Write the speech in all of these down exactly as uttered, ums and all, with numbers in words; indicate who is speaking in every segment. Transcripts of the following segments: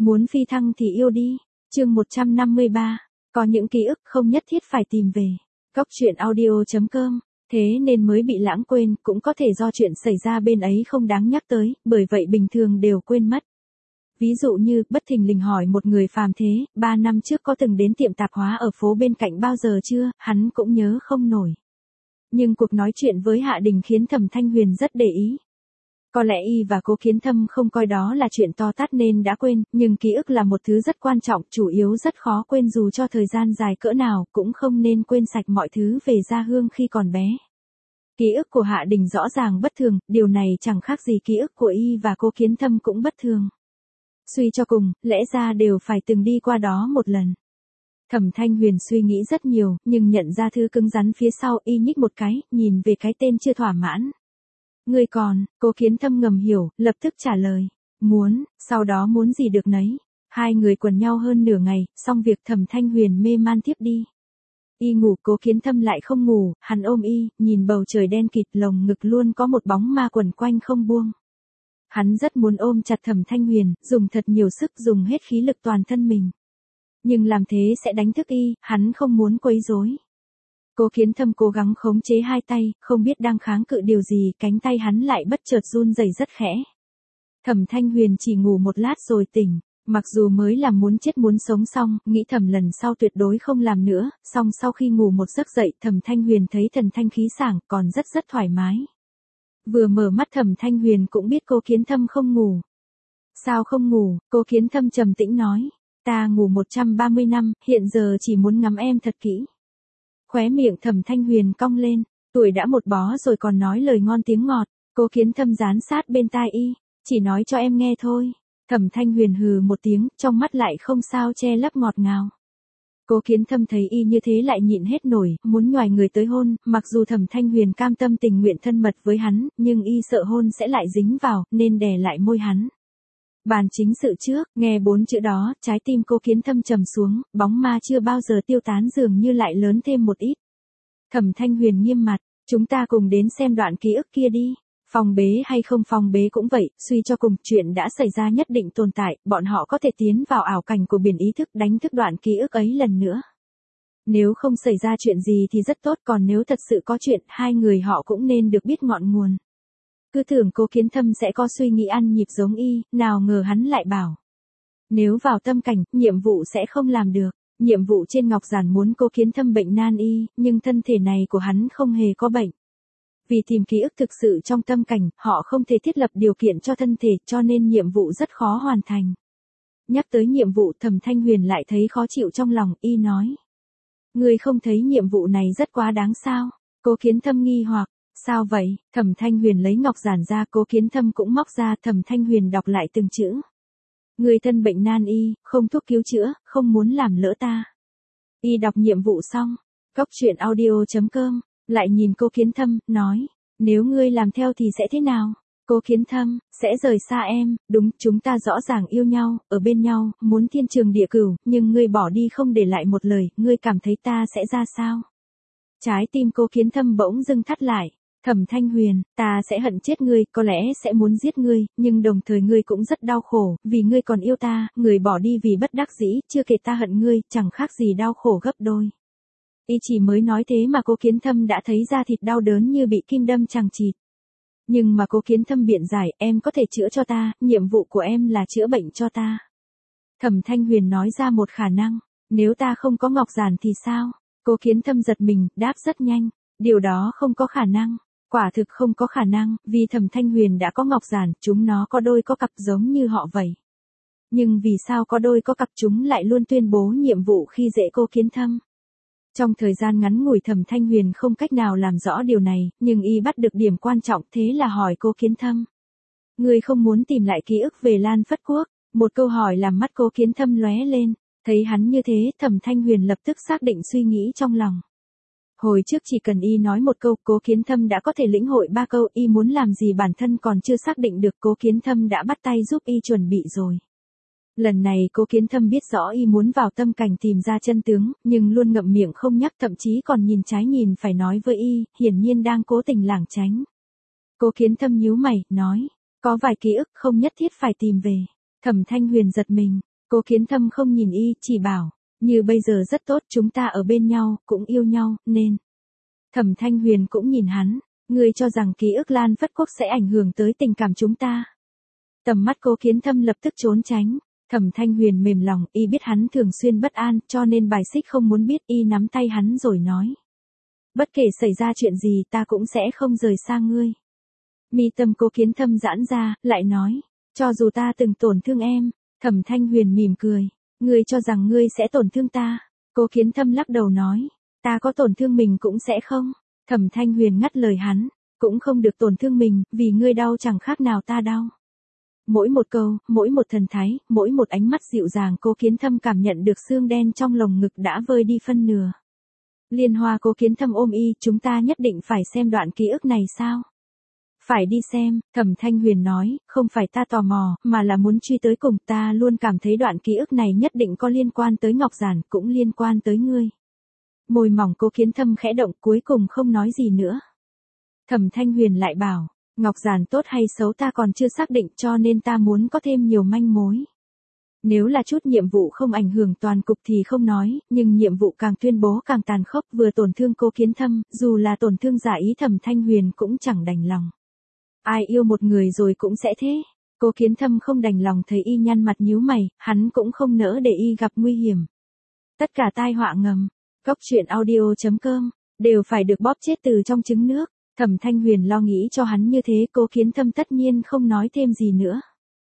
Speaker 1: Muốn phi thăng thì yêu đi. Chương một trăm năm mươi ba. Có những ký ức không nhất thiết phải tìm về. Góc truyện audio chấm com. Thế nên mới bị lãng quên, cũng có thể do chuyện xảy ra bên ấy không đáng nhắc tới, bởi vậy bình thường đều quên mất. Ví dụ như, bất thình lình hỏi một người phàm thế, ba năm trước có từng đến tiệm tạp hóa ở phố bên cạnh bao giờ chưa, hắn cũng nhớ không nổi. Nhưng cuộc nói chuyện với Hạ Đình khiến Thẩm Thanh Huyền rất để ý. Có lẽ y và Cố Kiến Thâm không coi đó là chuyện to tát nên đã quên, nhưng ký ức là một thứ rất quan trọng, chủ yếu rất khó quên dù cho thời gian dài cỡ nào, cũng không nên quên sạch mọi thứ về Gia Hương khi còn bé. Ký ức của Hạ Đình rõ ràng bất thường, điều này chẳng khác gì ký ức của y và Cố Kiến Thâm cũng bất thường. Suy cho cùng, lẽ ra đều phải từng đi qua đó một lần. Thẩm Thanh Huyền suy nghĩ rất nhiều, nhưng nhận ra thứ cứng rắn phía sau, y nhích một cái, nhìn về cái tên chưa thỏa mãn. Ngươi còn, Cố Kiến Thâm ngầm hiểu, lập tức trả lời. Muốn, sau đó muốn gì được nấy. Hai người quần nhau hơn nửa ngày, xong việc Thẩm Thanh Huyền mê man tiếp đi. Y ngủ, Cố Kiến Thâm lại không ngủ, hắn ôm y, nhìn bầu trời đen kịt, lồng ngực luôn có một bóng ma quẩn quanh không buông. Hắn rất muốn ôm chặt Thẩm Thanh Huyền, dùng thật nhiều sức, dùng hết khí lực toàn thân mình. Nhưng làm thế sẽ đánh thức y, hắn không muốn quấy rối. Cố Kiến Thâm cố gắng khống chế hai tay, không biết đang kháng cự điều gì, cánh tay hắn lại bất chợt run rẩy rất khẽ. Thẩm Thanh Huyền chỉ ngủ một lát rồi tỉnh, mặc dù mới làm muốn chết muốn sống xong, nghĩ thầm lần sau tuyệt đối không làm nữa, song sau khi ngủ một giấc dậy, Thẩm Thanh Huyền thấy thần thanh khí sảng, còn rất rất thoải mái. Vừa mở mắt Thẩm Thanh Huyền cũng biết Cố Kiến Thâm không ngủ. Sao không ngủ? Cố Kiến Thâm trầm tĩnh nói. Ta ngủ một trăm ba mươi năm, hiện giờ chỉ muốn ngắm em thật kỹ. Khóe miệng Thẩm Thanh Huyền cong lên, tuổi đã một bó rồi còn nói lời ngon tiếng ngọt. Cố Kiến Thâm dán sát bên tai y, chỉ nói cho em nghe thôi. Thẩm Thanh Huyền hừ một tiếng, trong mắt lại không sao che lấp ngọt ngào. Cố Kiến Thâm thấy y như thế lại nhịn hết nổi, muốn nhoài người tới hôn, mặc dù Thẩm Thanh Huyền cam tâm tình nguyện thân mật với hắn, nhưng y sợ hôn sẽ lại dính vào, nên đè lại môi hắn. Bàn chính sự trước, nghe bốn chữ đó, trái tim Cố Kiến Thâm trầm xuống, bóng ma chưa bao giờ tiêu tán dường như lại lớn thêm một ít. Thẩm Thanh Huyền nghiêm mặt, chúng ta cùng đến xem đoạn ký ức kia đi. Phòng bế hay không phòng bế cũng vậy, suy cho cùng chuyện đã xảy ra nhất định tồn tại, bọn họ có thể tiến vào ảo cảnh của biển ý thức đánh thức đoạn ký ức ấy lần nữa. Nếu không xảy ra chuyện gì thì rất tốt, còn nếu thật sự có chuyện, hai người họ cũng nên được biết ngọn nguồn. Cứ tưởng Cố Kiến Thâm sẽ có suy nghĩ ăn nhịp giống y, nào ngờ hắn lại bảo. Nếu vào tâm cảnh, nhiệm vụ sẽ không làm được. Nhiệm vụ trên ngọc giản muốn Cố Kiến Thâm bệnh nan y, nhưng thân thể này của hắn không hề có bệnh. Vì tìm ký ức thực sự trong tâm cảnh, họ không thể thiết lập điều kiện cho thân thể, cho nên nhiệm vụ rất khó hoàn thành. Nhắc tới nhiệm vụ, Thẩm Thanh Huyền lại thấy khó chịu trong lòng, y nói. Ngươi không thấy nhiệm vụ này rất quá đáng sao? Cố Kiến Thâm nghi hoặc. Sao vậy? Thẩm Thanh Huyền lấy ngọc giản ra, Cố Kiến Thâm cũng móc ra, Thẩm Thanh Huyền đọc lại từng chữ. Người thân bệnh nan y, không thuốc cứu chữa, không muốn làm lỡ ta. Y đọc nhiệm vụ xong, góc truyện audio chấm com, lại nhìn Cố Kiến Thâm, nói, nếu ngươi làm theo thì sẽ thế nào? Cố Kiến Thâm, sẽ rời xa em, đúng, chúng ta rõ ràng yêu nhau, ở bên nhau, muốn thiên trường địa cửu, nhưng ngươi bỏ đi không để lại một lời, ngươi cảm thấy ta sẽ ra sao? Trái tim Cố Kiến Thâm bỗng dưng thắt lại. Thẩm Thanh Huyền, ta sẽ hận chết ngươi, có lẽ sẽ muốn giết ngươi, nhưng đồng thời ngươi cũng rất đau khổ, vì ngươi còn yêu ta, người bỏ đi vì bất đắc dĩ, chưa kể ta hận ngươi, chẳng khác gì đau khổ gấp đôi. Y chỉ mới nói thế mà Cố Kiến Thâm đã thấy da thịt đau đớn như bị kim đâm chằng chịt. Nhưng mà Cố Kiến Thâm biện giải, em có thể chữa cho ta, nhiệm vụ của em là chữa bệnh cho ta. Thẩm Thanh Huyền nói ra một khả năng, nếu ta không có ngọc giản thì sao? Cố Kiến Thâm giật mình, đáp rất nhanh, điều đó không có khả năng. Quả thực không có khả năng, vì Thẩm Thanh Huyền đã có ngọc giản, chúng nó có đôi có cặp giống như họ vậy. Nhưng vì sao có đôi có cặp chúng lại luôn tuyên bố nhiệm vụ khi dễ Cố Kiến Thâm? Trong thời gian ngắn ngủi Thẩm Thanh Huyền không cách nào làm rõ điều này, nhưng y bắt được điểm quan trọng, thế là hỏi Cố Kiến Thâm. Ngươi không muốn tìm lại ký ức về Lan Phất Quốc? Một câu hỏi làm mắt Cố Kiến Thâm lóe lên, thấy hắn như thế, Thẩm Thanh Huyền lập tức xác định suy nghĩ trong lòng. Hồi trước chỉ cần y nói một câu, Cố Kiến Thâm đã có thể lĩnh hội ba câu, y muốn làm gì bản thân còn chưa xác định được, Cố Kiến Thâm đã bắt tay giúp y chuẩn bị rồi. Lần này Cố Kiến Thâm biết rõ y muốn vào tâm cảnh tìm ra chân tướng, nhưng luôn ngậm miệng không nhắc, thậm chí còn nhìn trái nhìn phải nói với y, hiển nhiên đang cố tình lảng tránh. Cố Kiến Thâm nhíu mày, nói, có vài ký ức không nhất thiết phải tìm về. Thẩm Thanh Huyền giật mình, Cố Kiến Thâm không nhìn y, chỉ bảo, như bây giờ rất tốt, chúng ta ở bên nhau, cũng yêu nhau, nên. Thẩm Thanh Huyền cũng nhìn hắn, ngươi cho rằng ký ức Lan Phất Quốc sẽ ảnh hưởng tới tình cảm chúng ta. Tầm mắt Cố Kiến Thâm lập tức trốn tránh, Thẩm Thanh Huyền mềm lòng, y biết hắn thường xuyên bất an, cho nên bài xích không muốn biết, y nắm tay hắn rồi nói. Bất kể xảy ra chuyện gì ta cũng sẽ không rời xa ngươi. Mi tâm Cố Kiến Thâm giãn ra, lại nói, cho dù ta từng tổn thương em. Thẩm Thanh Huyền mỉm cười, ngươi cho rằng ngươi sẽ tổn thương ta. Cố Kiến Thâm lắc đầu nói, ta có tổn thương mình cũng sẽ không. Thẩm Thanh Huyền ngắt lời hắn, cũng không được tổn thương mình, vì ngươi đau chẳng khác nào ta đau. Mỗi một câu, mỗi một thần thái, mỗi một ánh mắt dịu dàng Cố Kiến Thâm cảm nhận được xương đen trong lồng ngực đã vơi đi phân nửa. Liên Hoa Cố Kiến Thâm ôm y, chúng ta nhất định phải xem đoạn ký ức này sao? Phải đi xem, Thẩm Thanh Huyền nói, không phải ta tò mò, mà là muốn truy tới cùng, ta luôn cảm thấy đoạn ký ức này nhất định có liên quan tới Ngọc Giản, cũng liên quan tới ngươi. Môi mỏng Cố Kiến Thâm khẽ động, cuối cùng không nói gì nữa. Thẩm Thanh Huyền lại bảo, Ngọc Giản tốt hay xấu ta còn chưa xác định, cho nên ta muốn có thêm nhiều manh mối. Nếu là chút nhiệm vụ không ảnh hưởng toàn cục thì không nói, nhưng nhiệm vụ càng tuyên bố càng tàn khốc, vừa tổn thương Cố Kiến Thâm, dù là tổn thương giả ý Thẩm Thanh Huyền cũng chẳng đành lòng. Ai yêu một người rồi cũng sẽ thế. Cố Kiến Thâm không đành lòng thấy y nhăn mặt nhíu mày, hắn cũng không nỡ để y gặp nguy hiểm. Tất cả tai họa ngầm, Góc Truyện Audio chấm com, đều phải được bóp chết từ trong trứng nước. Thẩm Thanh Huyền lo nghĩ cho hắn như thế, Cố Kiến Thâm tất nhiên không nói thêm gì nữa.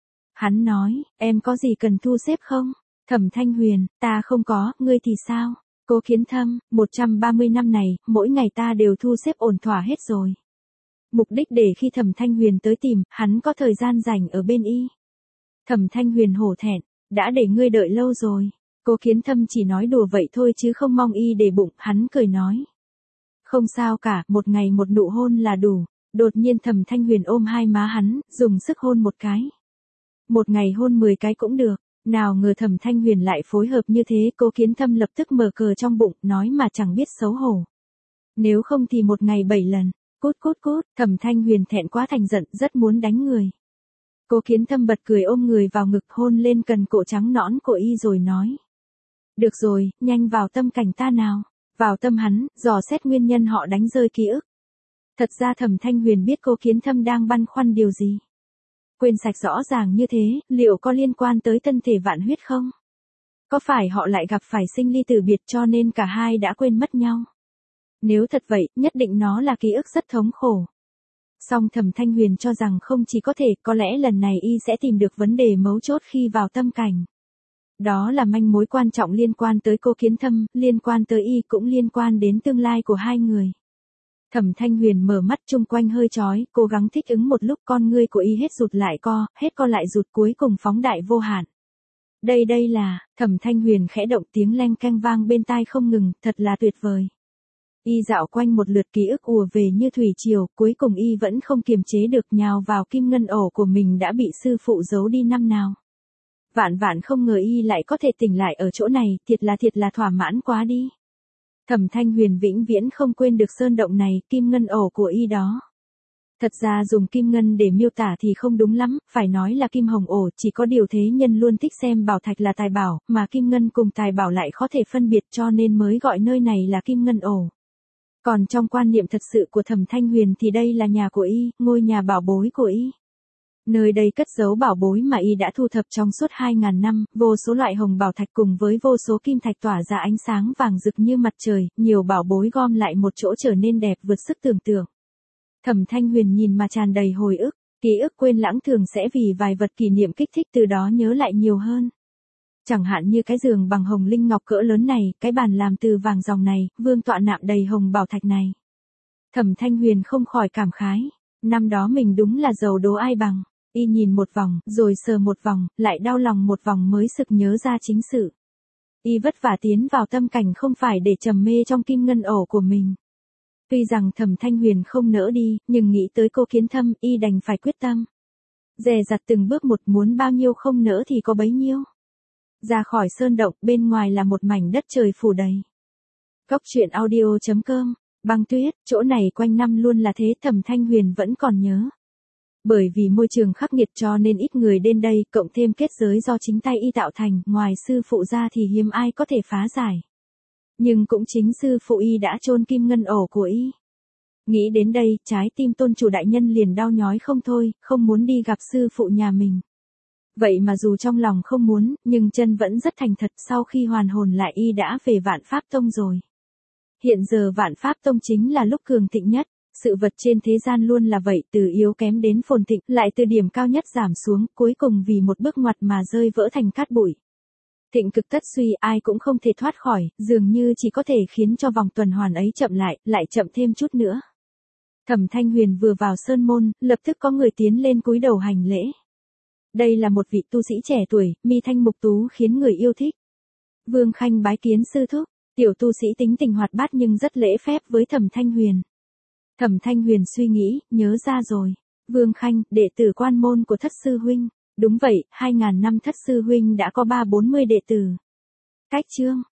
Speaker 1: Hắn nói, em có gì cần thu xếp không? Thẩm Thanh Huyền, ta không có, ngươi thì sao? Cố Kiến Thâm, một trăm ba mươi năm này, mỗi ngày ta đều thu xếp ổn thỏa hết rồi. Mục đích để khi Thẩm Thanh Huyền tới tìm, hắn có thời gian rảnh ở bên y. Thẩm Thanh Huyền hổ thẹn, đã để ngươi đợi lâu rồi. Cố Kiến Thâm chỉ nói đùa vậy thôi chứ không mong y để bụng, hắn cười nói. Không sao cả, một ngày một nụ hôn là đủ. Đột nhiên Thẩm Thanh Huyền ôm hai má hắn, dùng sức hôn một cái. Một ngày hôn mười cái cũng được, nào ngờ Thẩm Thanh Huyền lại phối hợp như thế, Cố Kiến Thâm lập tức mở cờ trong bụng, nói mà chẳng biết xấu hổ. Nếu không thì một ngày bảy lần. Cút cút cút, Thẩm Thanh Huyền thẹn quá thành giận, rất muốn đánh người. Cố Kiến Thâm bật cười ôm người vào ngực, hôn lên cần cổ trắng nõn của y rồi nói. Được rồi, nhanh vào tâm cảnh ta nào. Vào tâm hắn, dò xét nguyên nhân họ đánh rơi ký ức. Thật ra Thẩm Thanh Huyền biết Cố Kiến Thâm đang băn khoăn điều gì. Quên sạch rõ ràng như thế, liệu có liên quan tới thân thể vạn huyết không? Có phải họ lại gặp phải sinh ly tử biệt cho nên cả hai đã quên mất nhau? Nếu thật vậy, nhất định nó là ký ức rất thống khổ. Song Thẩm Thanh Huyền cho rằng không chỉ có thể, có lẽ lần này y sẽ tìm được vấn đề mấu chốt khi vào tâm cảnh. Đó là manh mối quan trọng liên quan tới Cố Kiến Thâm, liên quan tới y cũng liên quan đến tương lai của hai người. Thẩm Thanh Huyền mở mắt chung quanh hơi chói, cố gắng thích ứng một lúc, con ngươi của y hết rụt lại co, hết co lại rụt, cuối cùng phóng đại vô hạn. Đây đây là, Thẩm Thanh Huyền khẽ động, tiếng leng keng vang bên tai không ngừng, thật là tuyệt vời. Y dạo quanh một lượt ký ức ùa về như thủy triều, cuối cùng y vẫn không kiềm chế được nhào vào kim ngân ổ của mình đã bị sư phụ giấu đi năm nào. Vạn vạn không ngờ y lại có thể tỉnh lại ở chỗ này, thiệt là thiệt là thỏa mãn quá đi. Thẩm Thanh Huyền vĩnh viễn không quên được sơn động này, kim ngân ổ của y đó. Thật ra dùng kim ngân để miêu tả thì không đúng lắm, phải nói là kim hồng ổ, chỉ có điều thế nhân luôn thích xem bảo thạch là tài bảo, mà kim ngân cùng tài bảo lại khó thể phân biệt, cho nên mới gọi nơi này là kim ngân ổ. Còn trong quan niệm thật sự của Thẩm Thanh Huyền thì đây là nhà của y, ngôi nhà bảo bối của y. Nơi đây cất giấu bảo bối mà y đã thu thập trong suốt hai ngàn năm, vô số loại hồng bảo thạch cùng với vô số kim thạch tỏa ra ánh sáng vàng rực như mặt trời, nhiều bảo bối gom lại một chỗ trở nên đẹp vượt sức tưởng tượng. Thẩm Thanh Huyền nhìn mà tràn đầy hồi ức, ký ức quên lãng thường sẽ vì vài vật kỷ niệm kích thích từ đó nhớ lại nhiều hơn. Chẳng hạn như cái giường bằng hồng linh ngọc cỡ lớn này, cái bàn làm từ vàng ròng này, vương tọa nạm đầy hồng bảo thạch này. Thẩm Thanh Huyền không khỏi cảm khái, năm đó mình đúng là giàu đố ai bằng. Y nhìn một vòng, rồi sờ một vòng, lại đau lòng một vòng mới sực nhớ ra chính sự. Y vất vả tiến vào tâm cảnh không phải để trầm mê trong kim ngân ổ của mình. Tuy rằng Thẩm Thanh Huyền không nỡ đi, nhưng nghĩ tới Cố Kiến Thâm, y đành phải quyết tâm. Dè dặt từng bước một, muốn bao nhiêu không nỡ thì có bấy nhiêu. Ra khỏi sơn động, bên ngoài là một mảnh đất trời phủ đầy. Góc Truyện Audio chấm com, băng tuyết, chỗ này quanh năm luôn là thế, Thẩm Thanh Huyền vẫn còn nhớ. Bởi vì môi trường khắc nghiệt cho nên ít người đến đây, cộng thêm kết giới do chính tay y tạo thành, ngoài sư phụ ra thì hiếm ai có thể phá giải. Nhưng cũng chính sư phụ y đã chôn kim ngân ổ của y. Nghĩ đến đây, trái tim tôn chủ đại nhân liền đau nhói không thôi, không muốn đi gặp sư phụ nhà mình. Vậy mà dù trong lòng không muốn, nhưng chân vẫn rất thành thật, sau khi hoàn hồn lại y đã về Vạn Pháp Tông rồi. Hiện giờ Vạn Pháp Tông chính là lúc cường thịnh nhất. Sự vật trên thế gian luôn là vậy, từ yếu kém đến phồn thịnh, lại từ điểm cao nhất giảm xuống, cuối cùng vì một bước ngoặt mà rơi vỡ thành cát bụi. Thịnh cực tất suy, ai cũng không thể thoát khỏi, dường như chỉ có thể khiến cho vòng tuần hoàn ấy chậm lại, lại chậm thêm chút nữa. Thẩm Thanh Huyền vừa vào sơn môn, lập tức có người tiến lên cúi đầu hành lễ. Đây là một vị tu sĩ trẻ tuổi, mi thanh mục tú khiến người yêu thích. Vương Khanh bái kiến sư thúc, tiểu tu sĩ tính tình hoạt bát nhưng rất lễ phép với Thẩm Thanh Huyền. Thẩm Thanh Huyền suy nghĩ, nhớ ra rồi. Vương Khanh, đệ tử quan môn của thất sư huynh. Đúng vậy, hai ngàn năm thất sư huynh đã có ba bốn mươi đệ tử. Cách chương.